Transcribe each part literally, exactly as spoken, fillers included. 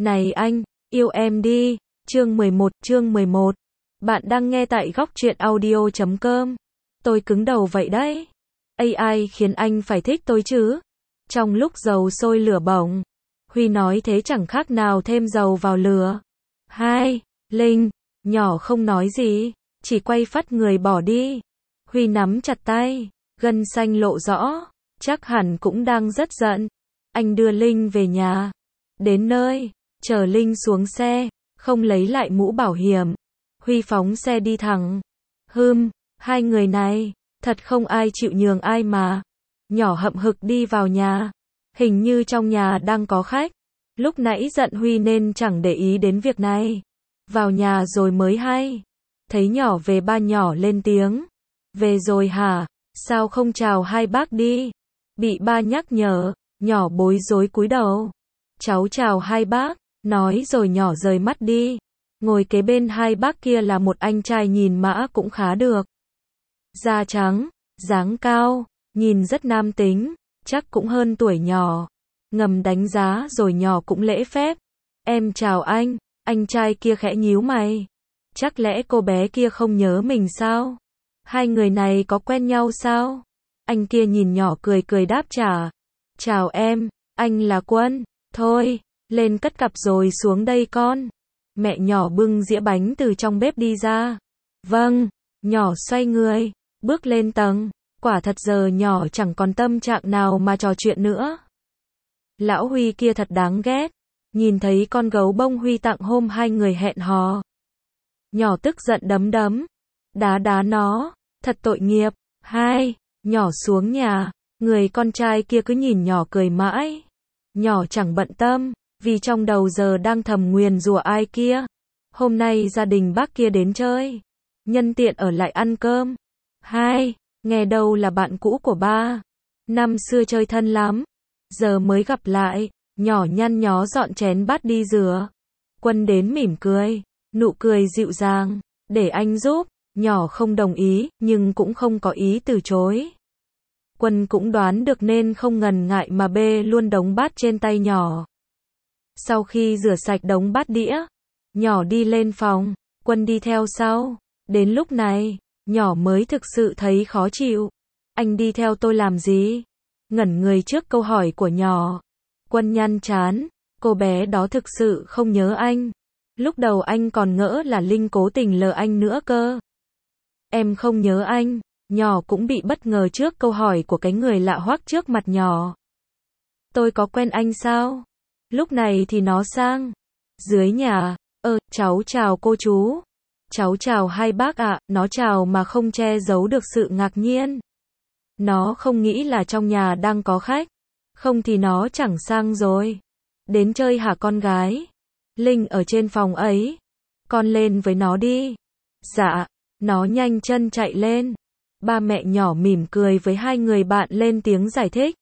Này anh, yêu em đi. Chương mười một, chương mười một. Bạn đang nghe tại góc truyện audio chấm com. Tôi cứng đầu vậy đấy. a i khiến anh phải thích tôi chứ? Trong lúc dầu sôi lửa bỏng, Huy nói thế chẳng khác nào thêm dầu vào lửa. Hai, Linh, nhỏ không nói gì, chỉ quay phắt người bỏ đi. Huy nắm chặt tay, gân xanh lộ rõ, chắc hẳn cũng đang rất giận. Anh đưa Linh về nhà. Đến nơi, chờ Linh xuống xe, không lấy lại mũ bảo hiểm. Huy phóng xe đi thẳng. Hừm, hai người này, thật không ai chịu nhường ai mà. Nhỏ hậm hực đi vào nhà. Hình như trong nhà đang có khách. Lúc nãy giận Huy nên chẳng để ý đến việc này. Vào nhà rồi mới hay. Thấy nhỏ về ba nhỏ lên tiếng. Về rồi hả? Sao không chào hai bác đi? Bị ba nhắc nhở, nhỏ bối rối cúi đầu. Cháu chào hai bác, nói rồi nhỏ rời mắt đi. Ngồi kế bên hai bác kia là một anh trai nhìn mã cũng khá được. Da trắng, dáng cao, nhìn rất nam tính, chắc cũng hơn tuổi nhỏ. Ngầm đánh giá rồi nhỏ cũng lễ phép. Em chào anh, anh trai kia khẽ nhíu mày. Chắc lẽ cô bé kia không nhớ mình sao? Hai người này có quen nhau sao? Anh kia nhìn nhỏ cười cười đáp trả. Chào em, anh là Quân. Thôi, lên cất cặp rồi xuống đây con. Mẹ nhỏ bưng dĩa bánh từ trong bếp đi ra. Vâng, nhỏ xoay người, bước lên tầng. Quả thật giờ nhỏ chẳng còn tâm trạng nào mà trò chuyện nữa. Lão Huy kia thật đáng ghét. Nhìn thấy con gấu bông Huy tặng hôm hai người hẹn hò. Nhỏ tức giận đấm đấm. Đá đá nó, thật tội nghiệp. Hai, nhỏ xuống nhà. Người con trai kia cứ nhìn nhỏ cười mãi. Nhỏ chẳng bận tâm, vì trong đầu giờ đang thầm nguyền rủa ai kia. Hôm nay gia đình bác kia đến chơi. Nhân tiện ở lại ăn cơm. Hai, nghe đâu là bạn cũ của ba. Năm xưa chơi thân lắm. Giờ mới gặp lại, nhỏ nhăn nhó dọn chén bát đi rửa. Quân đến mỉm cười, nụ cười dịu dàng, để anh giúp. Nhỏ không đồng ý, nhưng cũng không có ý từ chối. Quân cũng đoán được nên không ngần ngại mà bê luôn đống bát trên tay nhỏ. Sau khi rửa sạch đống bát đĩa, nhỏ đi lên phòng, Quân đi theo sau. Đến lúc này, nhỏ mới thực sự thấy khó chịu. Anh đi theo tôi làm gì? Ngẩn người trước câu hỏi của nhỏ. Quân nhăn trán, cô bé đó thực sự không nhớ anh. Lúc đầu anh còn ngỡ là Linh cố tình lừa anh nữa cơ. Em không nhớ anh. Nhỏ cũng bị bất ngờ trước câu hỏi của cái người lạ hoắc trước mặt nhỏ. Tôi có quen anh sao? Lúc này thì nó sang. Dưới nhà, ơ, cháu chào cô chú. Cháu chào hai bác ạ, nó chào mà không che giấu được sự ngạc nhiên. Nó không nghĩ là trong nhà đang có khách. Không thì nó chẳng sang rồi. Đến chơi hả con gái? Linh ở trên phòng ấy. Con lên với nó đi. Dạ, nó nhanh chân chạy lên. Ba mẹ nhỏ mỉm cười với hai người bạn lên tiếng giải thích.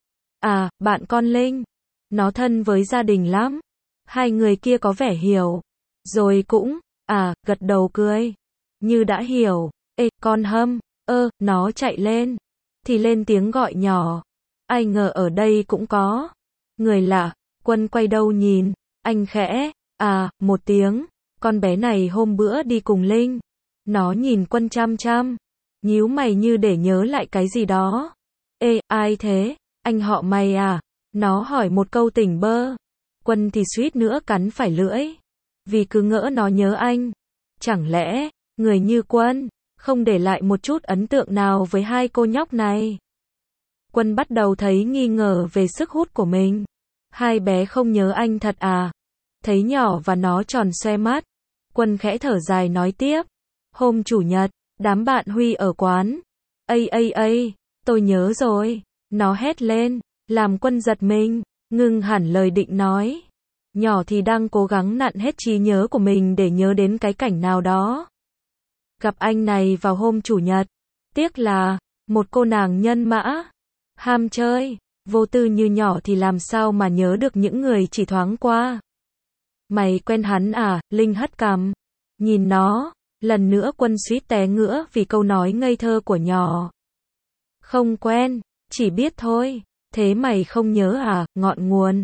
À, bạn con Linh. Nó thân với gia đình lắm. Hai người kia có vẻ hiểu. Rồi cũng, à, gật đầu cười. Như đã hiểu. Ê, con Hâm, ơ, nó chạy lên. Thì lên tiếng gọi nhỏ. Ai ngờ ở đây cũng có. Người lạ, Quân quay đầu nhìn. Anh khẽ, à, một tiếng. Con bé này hôm bữa đi cùng Linh. Nó nhìn Quân chăm chăm. Nhíu mày như để nhớ lại cái gì đó. Ê, ai thế? Anh họ mày à? Nó hỏi một câu tỉnh bơ. Quân thì suýt nữa cắn phải lưỡi. Vì cứ ngỡ nó nhớ anh. Chẳng lẽ, người như Quân, không để lại một chút ấn tượng nào với hai cô nhóc này? Quân bắt đầu thấy nghi ngờ về sức hút của mình. Hai bé không nhớ anh thật à? Thấy nhỏ và nó tròn xoe mắt. Quân khẽ thở dài nói tiếp. Hôm chủ nhật, đám bạn Huy ở quán. Ây ây ây, tôi nhớ rồi. Nó hét lên, làm Quân giật mình, ngưng hẳn lời định nói. Nhỏ thì đang cố gắng nặn hết trí nhớ của mình để nhớ đến cái cảnh nào đó. Gặp anh này vào hôm chủ nhật. Tiếc là, một cô nàng nhân mã, ham chơi, vô tư như nhỏ thì làm sao mà nhớ được những người chỉ thoáng qua. Mày quen hắn à? Linh hất cằm. Nhìn nó. Lần nữa Quân suýt té ngửa vì câu nói ngây thơ của nhỏ. Không quen, chỉ biết thôi. Thế mày không nhớ à? Ngọn nguồn.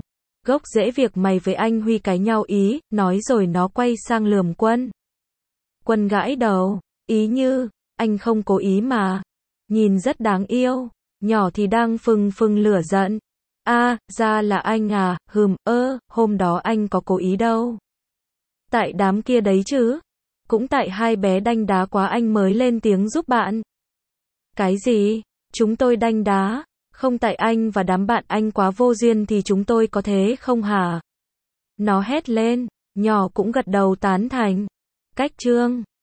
Gốc rễ việc mày với anh Huy cãi nhau ý, nói rồi nó quay sang lườm Quân. Quân gãi đầu, ý như, anh không cố ý mà. Nhìn rất đáng yêu, nhỏ thì đang phừng phừng lửa giận. A, ra là anh à, hừm, ơ, hôm đó anh có cố ý đâu. Tại đám kia đấy chứ. Cũng tại hai bé đanh đá quá anh mới lên tiếng giúp bạn. Cái gì? Chúng tôi đanh đá? Không tại anh và đám bạn anh quá vô duyên thì chúng tôi có thế không hả? Nó hét lên, nhỏ cũng gật đầu tán thành. Cách chương